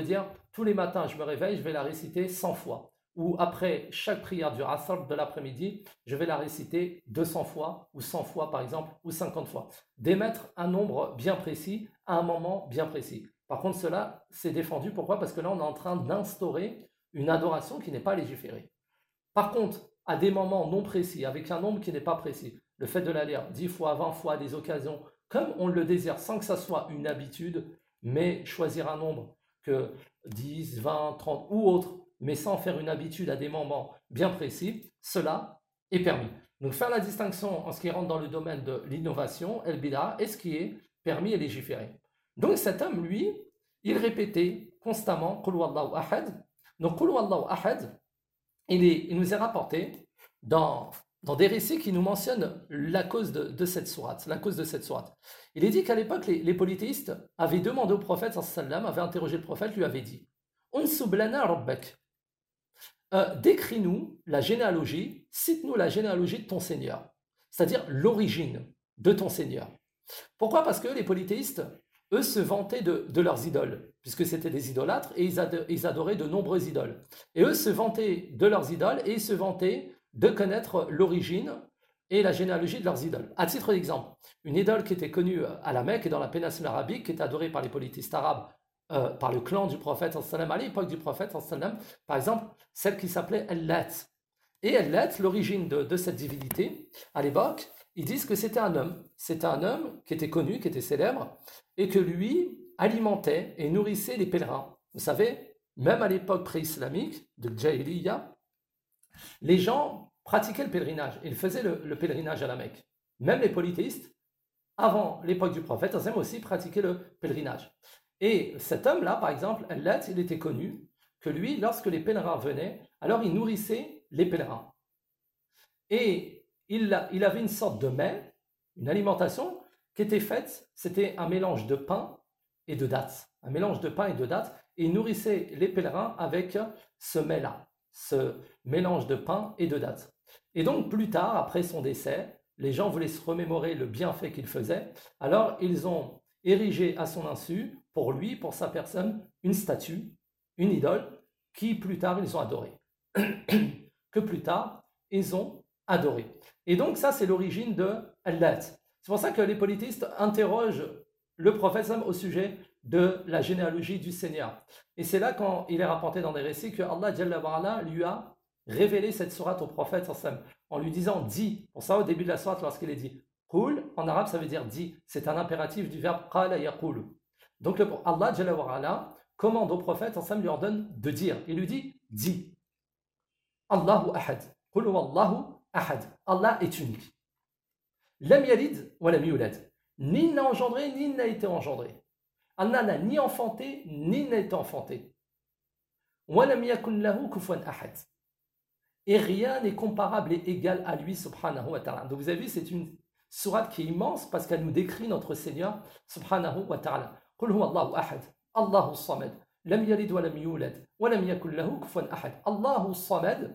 A: tous les matins, je me réveille, je vais la réciter cent fois. Ou après chaque prière du Asr de l'après-midi, je vais la réciter deux cents fois, ou cent fois par exemple, ou cinquante fois. D'émettre un nombre bien précis à un moment bien précis. Par contre, cela, c'est défendu. Pourquoi? Parce que là, on est en train d'instaurer une adoration qui n'est pas légiférée. Par contre, à des moments non précis, avec un nombre qui n'est pas précis, le fait de la lire dix fois, vingt fois, des occasions, comme on le désire, sans que ça soit une habitude, mais choisir un nombre que dix, vingt, trente ou autre, mais sans faire une habitude à des moments bien précis, cela est permis. Donc faire la distinction en ce qui rentre dans le domaine de l'innovation, el bida, et ce qui est permis et légiféré. Donc cet homme, lui, il répétait constamment Qul huwallahu ahad. Donc Qul huwallahu ahad, il, est, il nous est rapporté dans, dans des récits qui nous mentionnent la cause de, de cette sourate, la cause de cette sourate. Il est dit qu'à l'époque, les, les polythéistes avaient demandé au prophète, sallam, avaient interrogé le prophète, lui avait dit Unsub lana rabbak. Euh, décris-nous la généalogie, cite-nous la généalogie de ton Seigneur, c'est-à-dire l'origine de ton Seigneur. Pourquoi? Parce que les polythéistes, eux, se vantaient de, de leurs idoles, puisque c'était des idolâtres et ils, ado- ils adoraient de nombreuses idoles. Et eux se vantaient de leurs idoles et ils se vantaient de connaître l'origine et la généalogie de leurs idoles. À titre d'exemple, une idole qui était connue à la Mecque et dans la péninsule arabique, qui était adorée par les polythéistes arabes, Euh, par le clan du prophète à l'époque du prophète, par exemple, celle qui s'appelait Al-Lat. Et Al-Lat, l'origine de, de cette divinité, à l'époque, ils disent que c'était un homme. C'était un homme qui était connu, qui était célèbre, et que lui alimentait et nourrissait les pèlerins. Vous savez, même à l'époque pré-islamique, de Jahiliya, les gens pratiquaient le pèlerinage. Ils faisaient le, le pèlerinage à la Mecque. Même les polythéistes, avant l'époque du prophète, ils aussi pratiquaient le pèlerinage. Et cet homme-là, par exemple, Al-Lat, il était connu que lui, lorsque les pèlerins venaient, alors il nourrissait les pèlerins. Et il, il avait une sorte de mets, une alimentation qui était faite, c'était un mélange de pain et de dattes. Un mélange de pain et de dattes, et il nourrissait les pèlerins avec ce mets-là, ce mélange de pain et de dattes. Et donc plus tard, après son décès, les gens voulaient se remémorer le bienfait qu'il faisait, alors ils ont érigé à son insu, pour lui, pour sa personne, une statue, une idole, qui plus tard ils ont adoré. que plus tard ils ont adoré. Et donc ça c'est l'origine de Al-Lat. C'est pour ça que les polythéistes interrogent le prophète au sujet de la généalogie du Seigneur. Et c'est là quand il est rapporté dans des récits que Allah Jalla wa Ala lui a révélé cette sourate au prophète en lui disant dis. Pour ça au début de la sourate lorsqu'il est dit Qul, en arabe ça veut dire dis. C'est un impératif du verbe qala yaqulu. Donc le, Allah Jalla wa Ala commande au prophète, ensemble lui ordonne de dire. Il lui dit dis. Allahu ahad. Qul huwallahu ahad. Allah est unique. Lam yalid wa lam yulad. Ni il n'a engendré, ni il n'a été engendré. Allah n'a ni enfanté, ni n'a été enfanté. Wa lam yakun lahu kufuwan ahad. Et rien n'est comparable et égal à lui, subhanahu wa ta'ala. Donc vous avez vu, c'est une sourate qui est immense parce qu'elle nous décrit notre Seigneur, subhanahu wa ta'ala. Qul huwallahu ahad. Allahu samad. Lam yalid wa lam yulad. Wa lam yakun lahu kufuwan ahad. Allahu samad.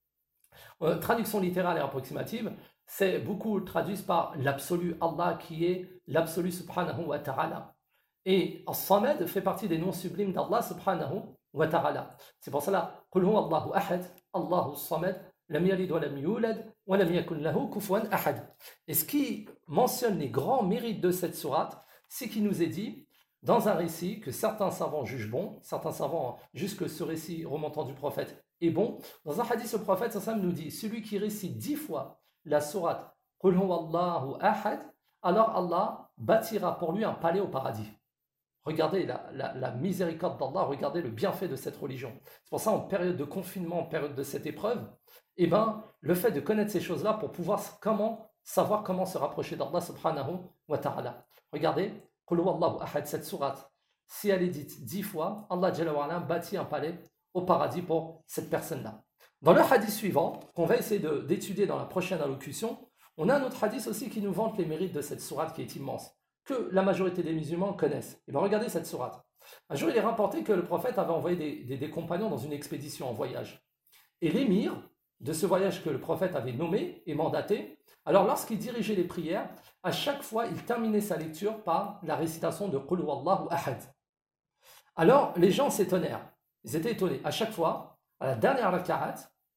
A: Euh, traduction littérale et approximative, c'est beaucoup traduisent par l'absolu Allah qui est l'absolu subhanahu wa ta'ala. Et As-Samad fait partie des noms sublimes d'Allah subhanahu wa ta'ala. C'est pour cela, Qul huwa Allahu ahad, Allahu samad, lam yalid wa lam yulad, wa lam yakun lahu kufuwan ahad. Et ce qui mentionne les grands mérites de cette sourate, c'est qu'il nous est dit, dans un récit que certains savants jugent bon, certains savants jugent que ce récit remontant du prophète est bon. Dans un hadith, le prophète sallam nous dit, celui qui récite dix fois la sourate Qul huwa Allahu ahad, alors Allah bâtira pour lui un palais au paradis. Regardez la, la, la miséricorde d'Allah, regardez le bienfait de cette religion. C'est pour ça, en période de confinement, en période de cette épreuve, eh ben, le fait de connaître ces choses-là pour pouvoir comment, savoir comment se rapprocher d'Allah subhanahu wa ta'ala. Regardez, Qul huwa Allahu ahad, cette sourate, si elle est dite dix fois, Allah Jalla wa Ala bâtit un palais au paradis pour cette personne-là. Dans le hadith suivant, qu'on va essayer de, d'étudier dans la prochaine allocution, on a un autre hadith aussi qui nous vante les mérites de cette sourate qui est immense, que la majorité des musulmans connaissent. Et bien regardez cette sourate. Un jour, il est rapporté que le prophète avait envoyé des, des, des compagnons dans une expédition en voyage. Et l'émir de ce voyage que le prophète avait nommé et mandaté, alors lorsqu'il dirigeait les prières, à chaque fois, il terminait sa lecture par la récitation de Qul huwallahu ahad. Alors, les gens s'étonnèrent. Ils étaient étonnés. À chaque fois, à la dernière raka'at,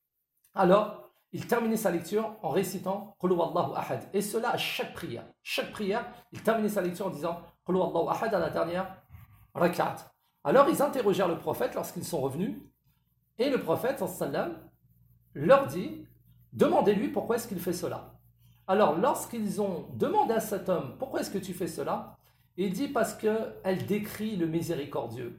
A: alors, il terminait sa lecture en récitant Qul huwallahu ahad. Et cela à chaque prière. Chaque prière, il terminait sa lecture en disant Qul huwallahu ahad à la dernière raka'at. Alors, ils interrogèrent le prophète lorsqu'ils sont revenus. Et le prophète, sallam, leur dit demandez-lui pourquoi est-ce qu'il fait cela. Alors, lorsqu'ils ont demandé à cet homme pourquoi est-ce que tu fais cela, il dit parce qu'elle décrit le miséricordieux.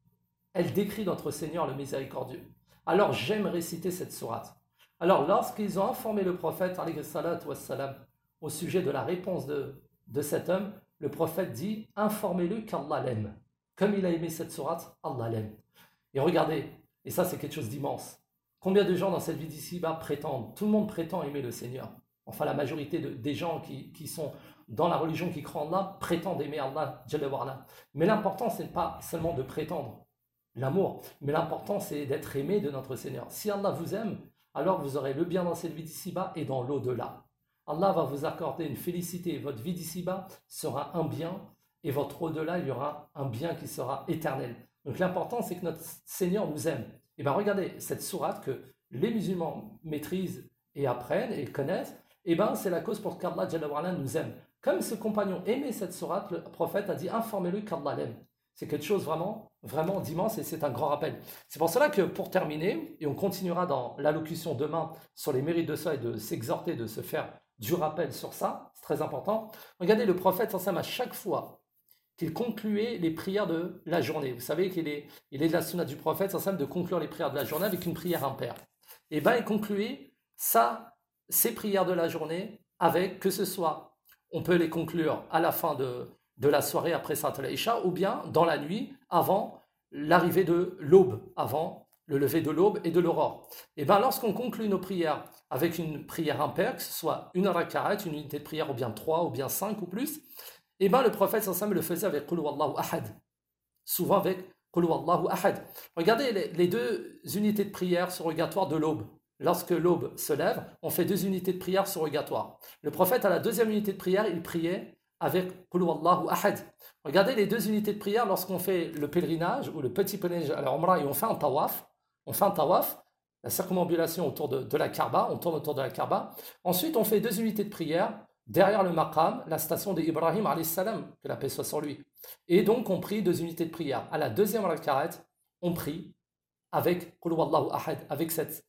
A: Elle décrit notre Seigneur le miséricordieux. Alors, j'aime réciter cette sourate. Alors, lorsqu'ils ont informé le prophète alayhi salatu wassalam, au sujet de la réponse de, de cet homme, le prophète dit informez-le qu'Allah l'aime. Comme il a aimé cette sourate, Allah l'aime. Et regardez, et ça c'est quelque chose d'immense. Combien de gens dans cette vie d'ici-bas prétendent, tout le monde prétend aimer le Seigneur. Enfin, la majorité de, des gens qui, qui sont dans la religion, qui croient en Allah, prétendent aimer Allah, Jalla wa ala. Mais l'important, ce n'est pas seulement de prétendre l'amour, mais l'important, c'est d'être aimé de notre Seigneur. Si Allah vous aime, alors vous aurez le bien dans cette vie d'ici-bas et dans l'au-delà. Allah va vous accorder une félicité. Votre vie d'ici-bas sera un bien et votre au-delà, il y aura un bien qui sera éternel. Donc l'important, c'est que notre Seigneur nous aime. Et bien regardez, cette sourate que les musulmans maîtrisent et apprennent et connaissent, et bien c'est la cause pour qu'Allah Jalla wa ala nous aime. Comme ce compagnon aimait cette sourate, le prophète a dit informez-le qu'Allah l'aime. C'est quelque chose vraiment, vraiment d'immense et c'est un grand rappel. C'est pour cela que pour terminer, et on continuera dans l'allocution demain sur les mérites de ça et de s'exhorter, de se faire du rappel sur ça, c'est très important. Regardez le prophète, à chaque fois qu'il concluait les prières de la journée, vous savez qu'il est, il est de la sunna du prophète, de conclure les prières de la journée avec une prière impaire. Et bien il concluait ça, ces prières de la journée avec, que ce soit, on peut les conclure à la fin de... de la soirée après Salat al-Isha, ou bien dans la nuit, avant l'arrivée de l'aube, avant le lever de l'aube et de l'aurore. Et bien lorsqu'on conclut nos prières avec une prière impaire, que ce soit une raka'at, une unité de prière, ou bien trois, ou bien cinq, ou plus, et bien le prophète sallam le faisait avec Qul huwallahu ahad, souvent avec Qul huwallahu ahad. Regardez les, les deux unités de prière surrogatoires de l'aube. Lorsque l'aube se lève, on fait deux unités de prière surrogatoires. Le prophète, à la deuxième unité de prière, il priait avec Qul huwallahu ahad. Regardez les deux unités de prière lorsqu'on fait le pèlerinage ou le petit pèlerinage à la Umrah et on fait un tawaf. On fait un tawaf, la circumambulation autour de, de la Kaaba, on tourne autour de la Kaaba. Ensuite, on fait deux unités de prière derrière le maqam, la station d'Ibrahim alayhi salam, que la paix soit sur lui. Et donc, on prie deux unités de prière. À la deuxième raka'at, on prie avec Qul huwallahu ahad, avec cette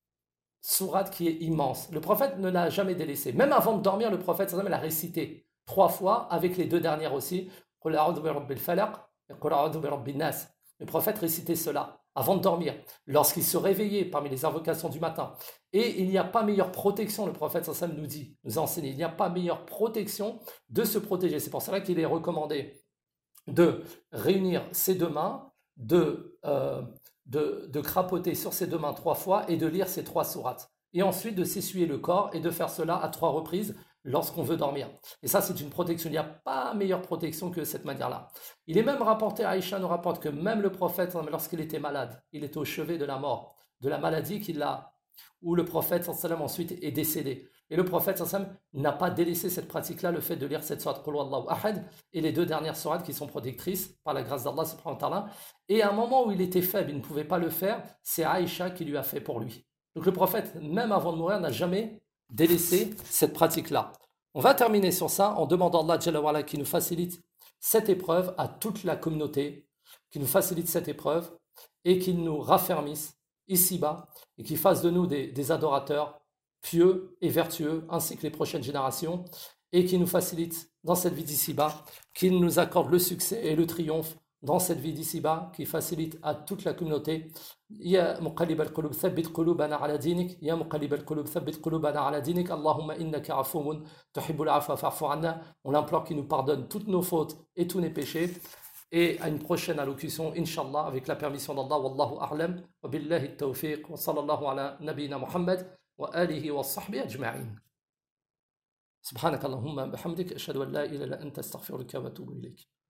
A: sourate qui est immense. Le prophète ne l'a jamais délaissé. Même avant de dormir, le prophète sallam l'a récité trois fois, avec les deux dernières aussi. Qul a'udhu bi rabbil falaq et Qul a'udhu bi rabbin nas. Le prophète récitait cela avant de dormir, lorsqu'il se réveillait parmi les invocations du matin. Et il n'y a pas meilleure protection, le prophète sallam nous dit, nous enseigne, il n'y a pas meilleure protection de se protéger. C'est pour cela qu'il est recommandé de réunir ses deux mains, de, euh, de, de crapoter sur ses deux mains trois fois et de lire ces trois sourates. Et ensuite de s'essuyer le corps et de faire cela à trois reprises lorsqu'on veut dormir. Et ça, c'est une protection. Il n'y a pas meilleure protection que cette manière-là. Il est même rapporté, Aïcha nous rapporte que même le prophète, lorsqu'il était malade, il était au chevet de la mort, de la maladie qu'il a, où le prophète sallam ensuite est décédé. Et le prophète sallam n'a pas délaissé cette pratique-là, le fait de lire cette sourate Qul huwallahu ahad et les deux dernières sourates qui sont protectrices par la grâce d'Allah subhanahu wa ta'ala. Et à un moment où il était faible, il ne pouvait pas le faire, c'est Aïcha qui lui a fait pour lui. Donc le prophète, même avant de mourir, n'a jamais délaisser cette pratique-là. On va terminer sur ça en demandant à Allah Jalla wa ala qui nous facilite cette épreuve à toute la communauté, qui nous facilite cette épreuve et qu'il nous raffermisse ici-bas et qu'il fasse de nous des, des adorateurs pieux et vertueux ainsi que les prochaines générations et qu'il nous facilite dans cette vie d'ici-bas, qu'il nous accorde le succès et le triomphe dans cette vie d'ici-bas, qui facilite à toute la communauté. Ya muqallib al-qulub thabbit qulubana ala dinik, ya muqallib al-qulub thabbit qulubana ala dinik, Allahumma innaka afuwun tuhibbul afwa fa'fu anna. On l'implore qu'il nous pardonne toutes nos fautes et tous nos péchés. Et à une prochaine allocution, Inch'Allah, avec la permission d'Allah, Wallahu a'lam, wa billahi at-tawfiq, wa sallallahu ala nabiyyina Muhammad, wa alihi wa sahbihi ajma'in. Subhanakallahumma bihamdik, ashhadu an la ilaha illa anta astaghfiruka wa atubu ilayk.